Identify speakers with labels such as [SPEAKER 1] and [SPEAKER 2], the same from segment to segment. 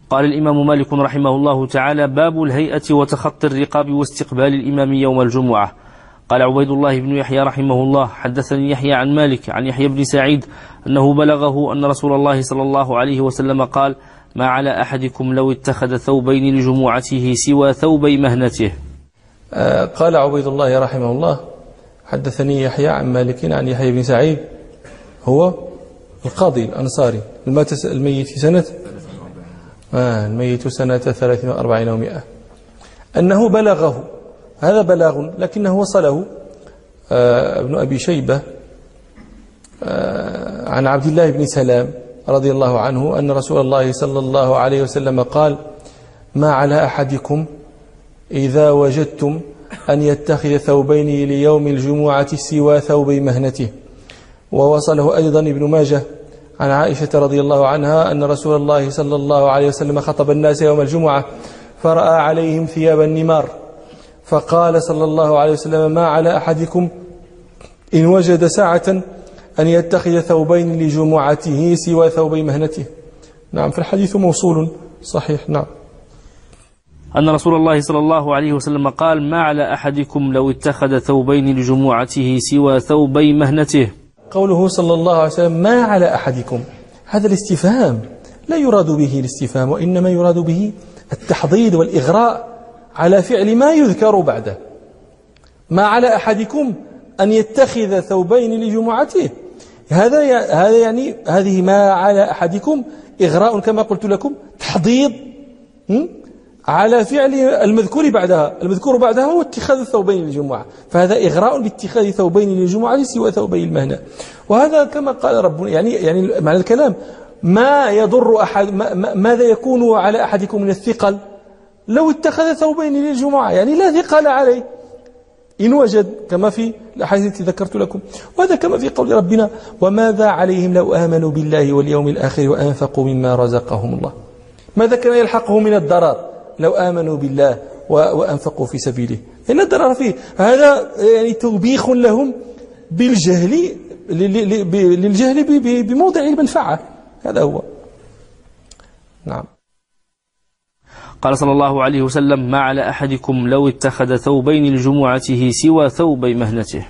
[SPEAKER 1] قال الإمام مالك رحمه الله تعالى: باب الهيئة وتخطي الرقاب واستقبال الإمام يوم الجمعة. قال عبيد الله بن يحيى رحمه الله: حدثني يحيى عن مالك عن يحيى بن سعيد أنه بلغه أن رسول الله صلى الله عليه وسلم قال: ما على أحدكم لو اتخذ ثوبين لجمعته سوى ثوبي مهنته.
[SPEAKER 2] قال عبيد الله رحمه الله: حدثني يحيى عن مالك عن يحيى بن سعيد، هو القاضي الأنصاري الميت سنة 43 و100، أنه بلغه، هذا بلاغ لكنه وصله ابن أبي شيبة عن عبد الله بن سلام رضي الله عنه أن رسول الله صلى الله عليه وسلم قال: ما على أحدكم إذا وجدتم أن يتخذ ثوبين ليوم الجمعة سوى ثوبي مهنته. ووصله أيضا ابن ماجه عن عائشة رضي الله عنها أن رسول الله صلى الله عليه وسلم خطب الناس يوم الجمعة فرأى عليهم ثياب النمار، فقال صلى الله عليه وسلم: ما على أحدكم إن وجد ساعة أن يتخذ ثوبين لجمعته سوى ثوبي مهنته. نعم، فالحديث موصول صحيح. نعم.
[SPEAKER 1] أن رسول الله صلى الله عليه وسلم قال: ما على أحدكم لو اتخذ ثوبين لجمعته سوى ثوبي مهنته.
[SPEAKER 2] قوله صلى الله عليه وسلم: ما على أحدكم، هذا الاستفهام لا يراد به الاستفهام، وإنما يراد به التحضيض والإغراء على فعل ما يذكر بعده. ما على أحدكم أن يتخذ ثوبين لجمعته، هذا يعني هذه ما على أحدكم إغراء كما قلت لكم، تحضيض على فعل المذكور بعدها هو اتخاذ الثوبين للجمعة، فهذا إغراء باتخاذ ثوبين للجمعة سوى ثوبي المهنة. وهذا كما قال ربنا، يعني معنى الكلام: ما يضر أحد، ماذا يكون على أحدكم من الثقل لو اتخذ ثوبين للجمعة، يعني لا ثقل عليه إن وجد، كما في الأحاديث التي ذكرت لكم. وهذا كما في قول ربنا: وماذا عليهم لو آمنوا بالله واليوم الآخر وأنفقوا مما رزقهم الله. ماذا كان يلحقه من الضرر لو آمنوا بالله وأنفقوا في سبيله؟ لا ضرر فيه. هذا يعني توبيخ لهم بالجهل، للجهل بموضع المنفعة، هذا هو. نعم.
[SPEAKER 1] قال صلى الله عليه وسلم: ما على أحدكم لو اتخذ ثوبين لجمعته سوى ثوبي مهنته.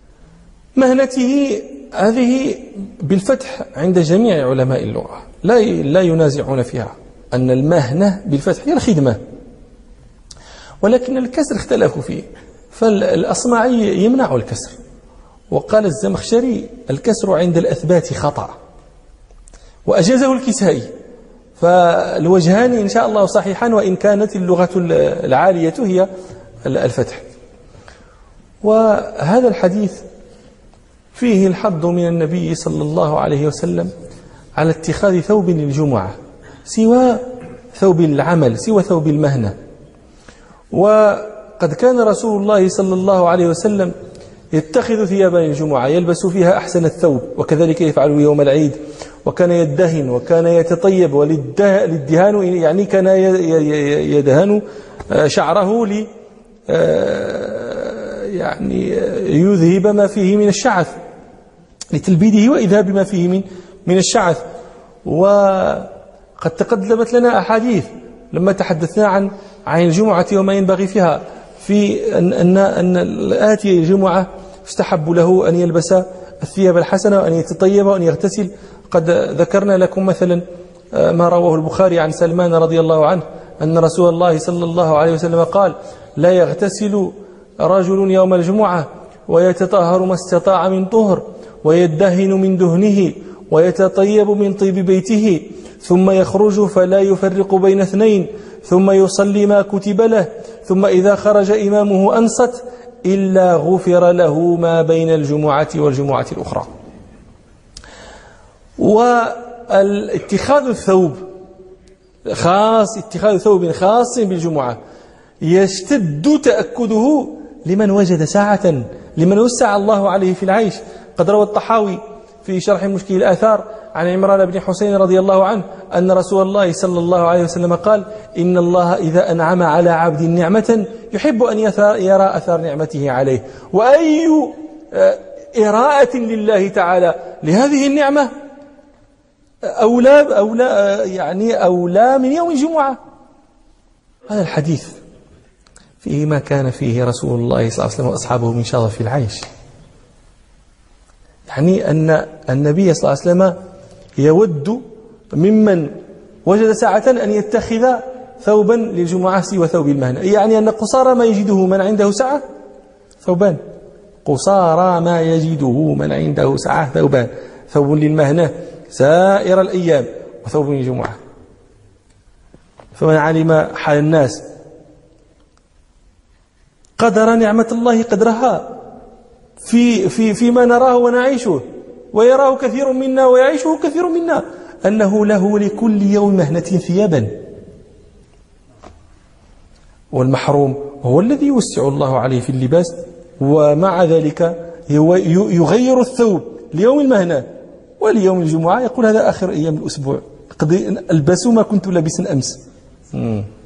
[SPEAKER 2] مهنته هذه بالفتح عند جميع علماء اللغة، لا ينازعون فيها أن المهنة بالفتح هي الخدمة، ولكن الكسر اختلفوا فيه، فالأصمعي يمنع الكسر، وقال الزمخشري: الكسر عند الأثبات خطأ، وأجازه الكسائي. فالوجهان إن شاء الله صحيحان، وإن كانت اللغة العالية هي الفتح. وهذا الحديث فيه الحض من النبي صلى الله عليه وسلم على اتخاذ ثوب للجمعة سوى ثوب العمل، سوى ثوب المهنة. وقد كان رسول الله صلى الله عليه وسلم يتخذ ثيابا للجمعة يلبس فيها أحسن الثوب، وكذلك يفعل يوم العيد، وكان يدهن وكان يتطيب. والدهان يعني كان يدهن شعره يعني يذهب ما فيه من الشعث، لتلبيده وإذهاب ما فيه من الشعث. وقد تقدمت لنا أحاديث لما تحدثنا عن الجمعة وما ينبغي فيها، في أن الآتي الجمعة استحب له أن يلبس الثياب الحسنة وأن يتطيب وأن يغتسل. قد ذكرنا لكم مثلا ما رواه البخاري عن سلمان رضي الله عنه أن رسول الله صلى الله عليه وسلم قال: لا يغتسل رجل يوم الجمعة ويتطهر ما استطاع من طهر، ويدهن من دهنه، ويتطيب من طيب بيته، ثم يخرج فلا يفرق بين اثنين، ثم يصلي ما كتب له، ثم إذا خرج إمامه أنصت إلا غفر له ما بين الجمعة والجمعة الأخرى. والاتخاذ الثوب خاص، اتخاذ ثوب خاص بالجمعة يشتد تأكده لمن وجد ساعة، لمن وسع الله عليه في العيش. قد روى الطحاوي في شرح مشكل الآثار عن عمران بن حسين رضي الله عنه أن رسول الله صلى الله عليه وسلم قال: إن الله إذا أنعم على عبد نعمة يحب أن يرى أثر نعمته عليه. وأي إراءة لله تعالى لهذه النعمة أولى من يوم الجمعة. هذا الحديث فيه ما كان فيه رسول الله صلى الله عليه وسلم وأصحابه من شرف العيش، يعني أن النبي صلى الله عليه وسلم يود ممن وجد ساعة أن يتخذ ثوبا للجمعة سوى ثوب المهنة، يعني أن قصارى ما يجده من عنده ساعة ثوبان، قصارى ما يجده من عنده ساعة ثوبان، ثوب للمهنة سائر الأيام وثوب للجمعة. فمن علم حال الناس قدر نعمة الله قدرها فيما نراه ونعيشه ويراه كثير منا ويعيشه كثير منا، أنه له لكل يوم مهنة ثيابا، والمحروم هو الذي يوسع الله عليه في اللباس ومع ذلك يغير الثوب ليوم المهنة وليوم الجمعة، يقول هذا آخر أيام الأسبوع ألبس ما كنت لابسا أمس.